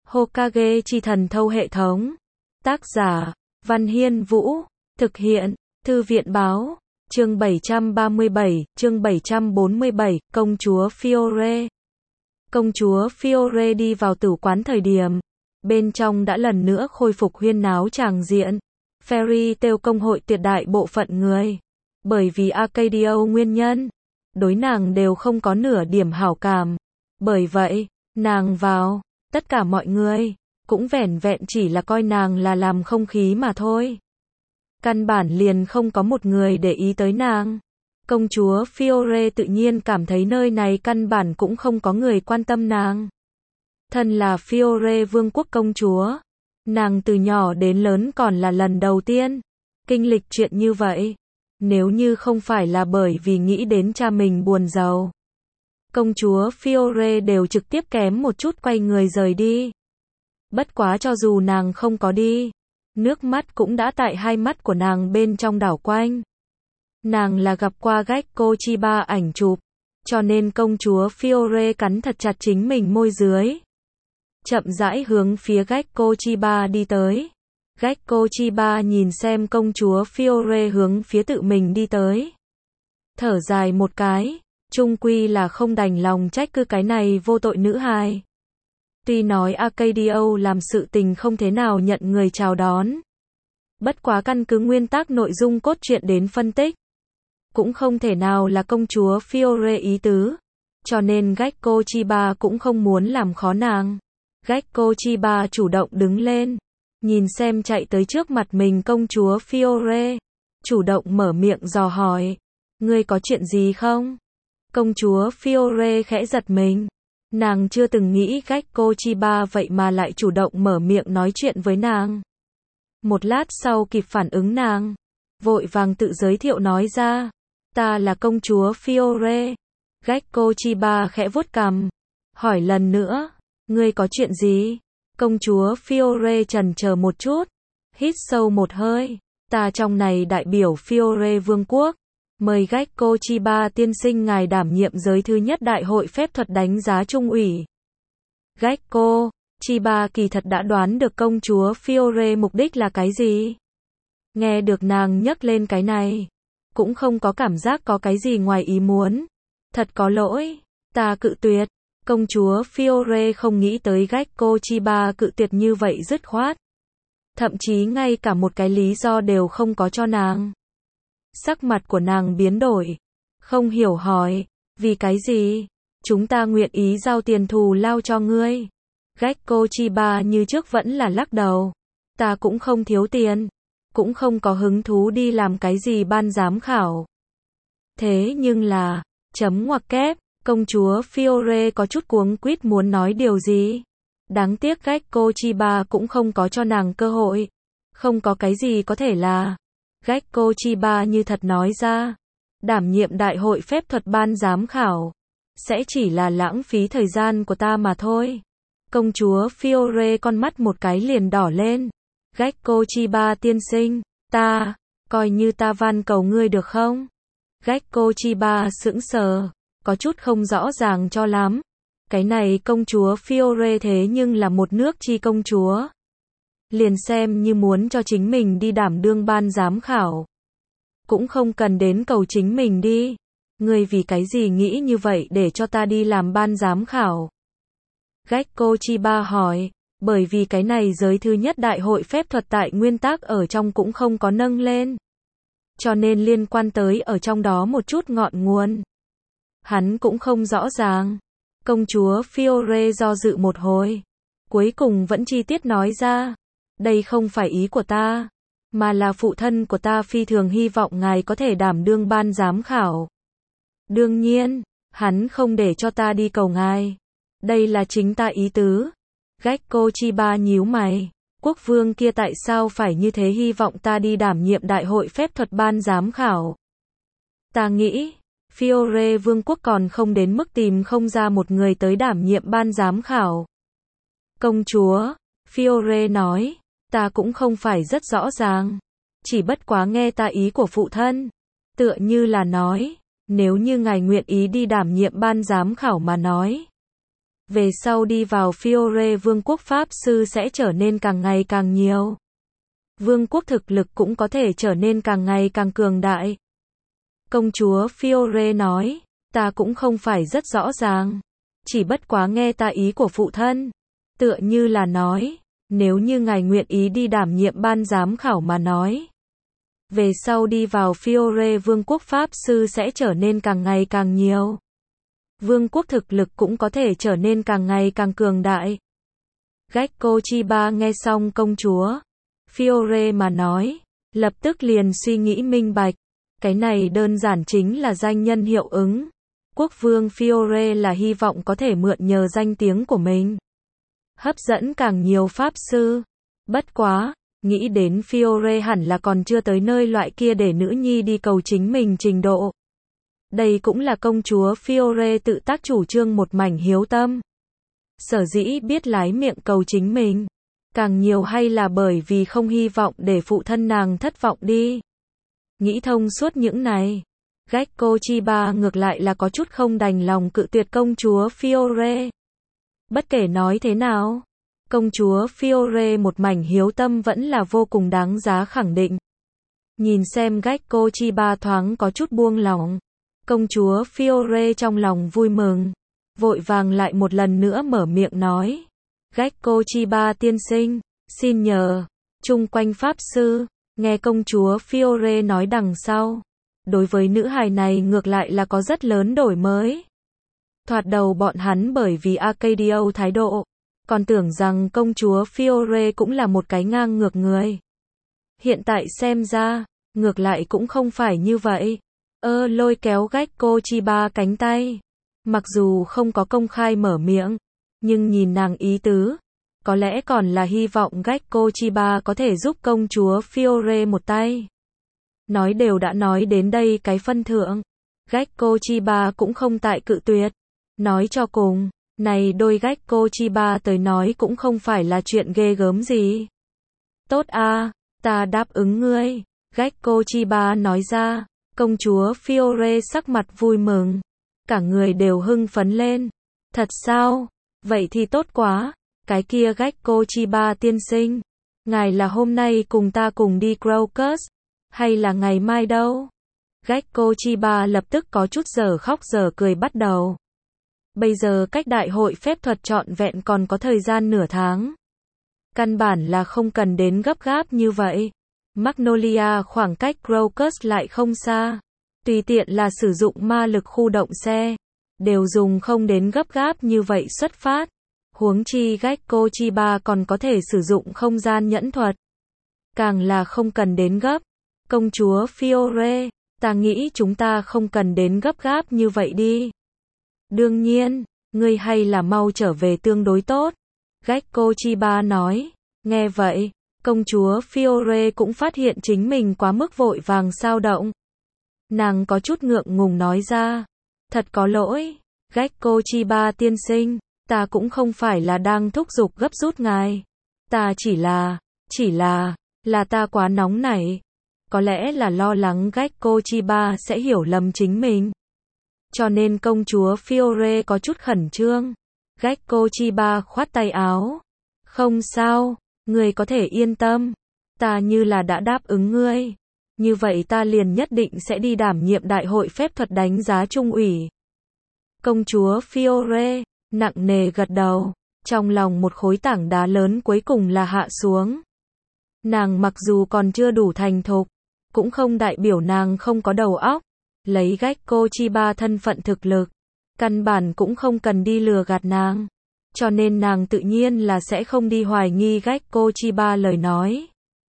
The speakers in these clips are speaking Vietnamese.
Hokage chi thần thâu hệ thống. Tác giả, Văn Hiên Vũ. Thực hiện, Thư viện báo. Chương 737, chương 747, công chúa Fiore. Công chúa Fiore đi vào tử quán thời điểm bên trong đã lần nữa khôi phục huyên náo tràng diện. Fairy Tail công hội tuyệt đại bộ phận người, bởi vì Arcadia nguyên nhân, đối nàng đều không có nửa điểm hảo cảm. Bởi vậy, nàng vào, tất cả mọi người cũng vẻn vẹn chỉ là coi nàng là làm không khí mà thôi. Căn bản liền không có một người để ý tới nàng. Công chúa Fiore tự nhiên cảm thấy nơi này căn bản cũng không có người quan tâm nàng. Thân là Fiore vương quốc công chúa, nàng từ nhỏ đến lớn còn là lần đầu tiên kinh lịch chuyện như vậy. Nếu như không phải là bởi vì nghĩ đến cha mình buồn giàu, công chúa Fiore đều trực tiếp kém một chút quay người rời đi. Bất quá cho dù nàng không có đi, nước mắt cũng đã tại hai mắt của nàng bên trong đảo quanh. Nàng là gặp qua Gekko Chiba ảnh chụp, cho nên công chúa Fiore cắn thật chặt chính mình môi dưới, chậm rãi hướng phía Gekko Chiba đi tới. Gekko Chiba nhìn xem công chúa Fiore hướng phía tự mình đi tới, thở dài một cái, chung quy là không đành lòng trách cứ cái này vô tội nữ hài. Tuy nói Arcadia làm sự tình không thế nào nhận người chào đón, bất quá căn cứ nguyên tắc nội dung cốt truyện đến phân tích, cũng không thể nào là công chúa Fiore ý tứ, cho nên Gekko Chiba cũng không muốn làm khó nàng. Gekko Chiba chủ động đứng lên, nhìn xem chạy tới trước mặt mình công chúa Fiore, chủ động mở miệng dò hỏi, ngươi có chuyện gì không? Công chúa Fiore khẽ giật mình, nàng chưa từng nghĩ Gekko Chiba vậy mà lại chủ động mở miệng nói chuyện với nàng. Một lát sau kịp phản ứng nàng, vội vàng tự giới thiệu nói ra, ta là công chúa Fiore. Gekko Chiba khẽ vuốt cằm, hỏi lần nữa, ngươi có chuyện gì? Công chúa Fiore chần chờ một chút, hít sâu một hơi, ta trong này đại biểu Fiore vương quốc, mời Gekko Chiba tiên sinh ngài đảm nhiệm giới thứ nhất đại hội phép thuật đánh giá trung ủy. Gekko Chiba kỳ thật đã đoán được công chúa Fiore mục đích là cái gì. Nghe được nàng nhắc lên cái này, cũng không có cảm giác có cái gì ngoài ý muốn. Thật có lỗi, ta cự tuyệt. Công chúa Fiore không nghĩ tới Gekko Chiba cự tuyệt như vậy dứt khoát. Thậm chí ngay cả một cái lý do đều không có cho nàng. Sắc mặt của nàng biến đổi, không hiểu hỏi, vì cái gì? Chúng ta nguyện ý giao tiền thù lao cho ngươi. Gekko Chiba như trước vẫn là lắc đầu. Ta cũng không thiếu tiền, cũng không có hứng thú đi làm cái gì ban giám khảo. Thế nhưng là, chấm ngoặc kép, công chúa Fiore có chút cuống quýt muốn nói điều gì. Đáng tiếc Gekko Chiba cũng không có cho nàng cơ hội. Không có cái gì có thể là. Gekko Chiba như thật nói ra, đảm nhiệm đại hội phép thuật ban giám khảo sẽ chỉ là lãng phí thời gian của ta mà thôi. Công chúa Fiore con mắt một cái liền đỏ lên. Gekko Chiba tiên sinh, ta, coi như ta van cầu ngươi được không? Gekko Chiba sững sờ, có chút không rõ ràng cho lắm. Cái này công chúa Fiore thế nhưng là một nước chi công chúa. Liền xem như muốn cho chính mình đi đảm đương ban giám khảo, cũng không cần đến cầu chính mình đi. Ngươi vì cái gì nghĩ như vậy để cho ta đi làm ban giám khảo? Gekko Chiba hỏi, bởi vì cái này giới thứ nhất đại hội phép thuật tại nguyên tắc ở trong cũng không có nâng lên. Cho nên liên quan tới ở trong đó một chút ngọn nguồn, hắn cũng không rõ ràng. Công chúa Fiore do dự một hồi, cuối cùng vẫn chi tiết nói ra, đây không phải ý của ta, mà là phụ thân của ta phi thường hy vọng ngài có thể đảm đương ban giám khảo. Đương nhiên, hắn không để cho ta đi cầu ngài. Đây là chính ta ý tứ. Gekko Chiba nhíu mày, quốc vương kia tại sao phải như thế hy vọng ta đi đảm nhiệm đại hội phép thuật ban giám khảo? Ta nghĩ, Fiore vương quốc còn không đến mức tìm không ra một người tới đảm nhiệm ban giám khảo. Công chúa Fiore nói, ta cũng không phải rất rõ ràng, chỉ bất quá nghe ta ý của phụ thân, tựa như là nói, nếu như ngài nguyện ý đi đảm nhiệm ban giám khảo mà nói, Về sau đi vào Fiore vương quốc Pháp sư sẽ trở nên càng ngày càng nhiều. Vương quốc thực lực cũng có thể trở nên càng ngày càng cường đại. Công chúa Fiore nói, ta cũng không phải rất rõ ràng. Chỉ bất quá nghe ta ý của phụ thân. Tựa như là nói, nếu như ngài nguyện ý đi đảm nhiệm ban giám khảo mà nói. Về sau đi vào Fiore vương quốc Pháp sư sẽ trở nên càng ngày càng nhiều. Vương quốc thực lực cũng có thể trở nên càng ngày càng cường đại. Gekko Chiba nghe xong công chúa Fiore mà nói, lập tức liền suy nghĩ minh bạch. Cái này đơn giản chính là danh nhân hiệu ứng. Quốc vương Fiore là hy vọng có thể mượn nhờ danh tiếng của mình. Hấp dẫn càng nhiều Pháp sư. Bất quá, nghĩ đến Fiore hẳn là còn chưa tới nơi loại kia để nữ nhi đi cầu chính mình trình độ. Đây cũng là công chúa Fiore tự tác chủ trương một mảnh hiếu tâm. Sở dĩ biết lái miệng cầu chính mình. Càng nhiều hay là bởi vì không hy vọng để phụ thân nàng thất vọng đi. Nghĩ thông suốt những này. Gekko Chiba ngược lại là có chút không đành lòng cự tuyệt công chúa Fiore. Bất kể nói thế nào, công chúa Fiore một mảnh hiếu tâm vẫn là vô cùng đáng giá khẳng định. Nhìn xem Gekko Chiba thoáng có chút buông lỏng. Công chúa Fiore trong lòng vui mừng. Vội vàng lại một lần nữa mở miệng nói. Gekko Chiba tiên sinh, xin nhờ. Chung quanh Pháp sư, nghe công chúa Fiore nói đằng sau. Đối với nữ hài này ngược lại là có rất lớn đổi mới. Thoạt đầu bọn hắn bởi vì Arcadio thái độ, còn tưởng rằng công chúa Fiore cũng là một cái ngang ngược người. Hiện tại xem ra, ngược lại cũng không phải như vậy. Lôi kéo Gekko Chiba cánh tay. Mặc dù không có công khai mở miệng, nhưng nhìn nàng ý tứ, có lẽ còn là hy vọng Gekko Chiba có thể giúp công chúa Fiore một tay. Nói đều đã nói đến đây cái phân thượng. Gekko Chiba cũng không tại cự tuyệt. Nói cho cùng, này đôi Gekko Chiba tới nói cũng không phải là chuyện ghê gớm gì. Tốt a, ta đáp ứng ngươi. Gekko Chiba nói ra. Công chúa Fiore sắc mặt vui mừng. Cả người đều hưng phấn lên. Thật sao? Vậy thì tốt quá. Cái kia Gekko Chiba tiên sinh. Ngài là hôm nay cùng ta cùng đi Crocus? Hay là ngày mai đâu? Gekko Chiba lập tức có chút giờ khóc giờ cười bắt đầu. Bây giờ cách đại hội phép thuật trọn vẹn còn có thời gian nửa tháng. Căn bản là không cần đến gấp gáp như vậy. Magnolia khoảng cách Crocus lại không xa. Tùy tiện là sử dụng ma lực khu động xe. Đều dùng không đến gấp gáp như vậy xuất phát. Huống chi Gekko Chiba còn có thể sử dụng không gian nhẫn thuật. Càng là không cần đến gấp. Công chúa Fiore, ta nghĩ chúng ta không cần đến gấp gáp như vậy đi. Đương nhiên, ngươi hay là mau trở về tương đối tốt. Gekko Chiba nói. Nghe vậy, công chúa Fiore cũng phát hiện chính mình quá mức vội vàng xao động. Nàng có chút ngượng ngùng nói ra. Thật có lỗi, Gekko Chiba tiên sinh, ta cũng không phải là đang thúc giục gấp rút ngài. Ta chỉ là ta quá nóng nảy. Có lẽ là lo lắng Gekko Chiba sẽ hiểu lầm chính mình. Cho nên công chúa Fiore có chút khẩn trương. Gekko Chiba khoát tay áo. Không sao, ngươi có thể yên tâm. Ta như là đã đáp ứng ngươi. Như vậy ta liền nhất định sẽ đi đảm nhiệm đại hội phép thuật đánh giá trung ủy. Công chúa Fiore, nặng nề gật đầu. Trong lòng một khối tảng đá lớn cuối cùng là hạ xuống. Nàng mặc dù còn chưa đủ thành thục, cũng không đại biểu nàng không có đầu óc. Lấy Gekko Chiba thân phận thực lực, căn bản cũng không cần đi lừa gạt nàng. Cho nên nàng tự nhiên là sẽ không đi hoài nghi Gekko Chiba lời nói.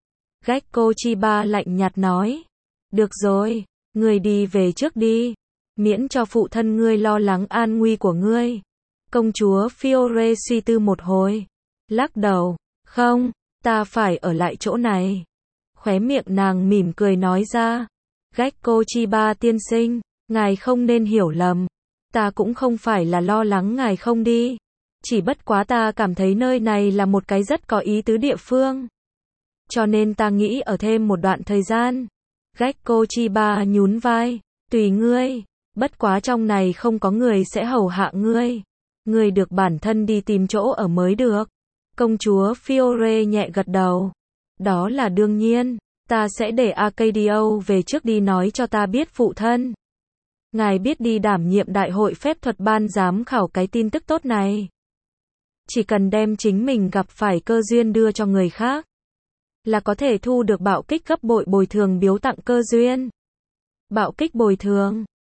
Gekko Chiba lạnh nhạt nói. Được rồi, ngươi đi về trước đi. Miễn cho phụ thân ngươi lo lắng an nguy của ngươi. Công chúa Fiore suy tư một hồi. Lắc đầu. Không, ta phải ở lại chỗ này. Khóe miệng nàng mỉm cười nói ra. Gekko Chiba tiên sinh, ngài không nên hiểu lầm. Ta cũng không phải là lo lắng ngài không đi. Chỉ bất quá ta cảm thấy nơi này là một cái rất có ý tứ địa phương. Cho nên ta nghĩ ở thêm một đoạn thời gian. Gekko Chiba nhún vai. Tùy ngươi. Bất quá trong này không có người sẽ hầu hạ ngươi. Người được bản thân đi tìm chỗ ở mới được. Công chúa Fiore nhẹ gật đầu. Đó là đương nhiên. Ta sẽ để Arcadio về trước đi nói cho ta biết phụ thân. Ngài biết đi đảm nhiệm đại hội phép thuật ban giám khảo cái tin tức tốt này. Chỉ cần đem chính mình gặp phải cơ duyên đưa cho người khác, là có thể thu được bạo kích gấp bội bồi thường biếu tặng cơ duyên. Bạo kích bồi thường.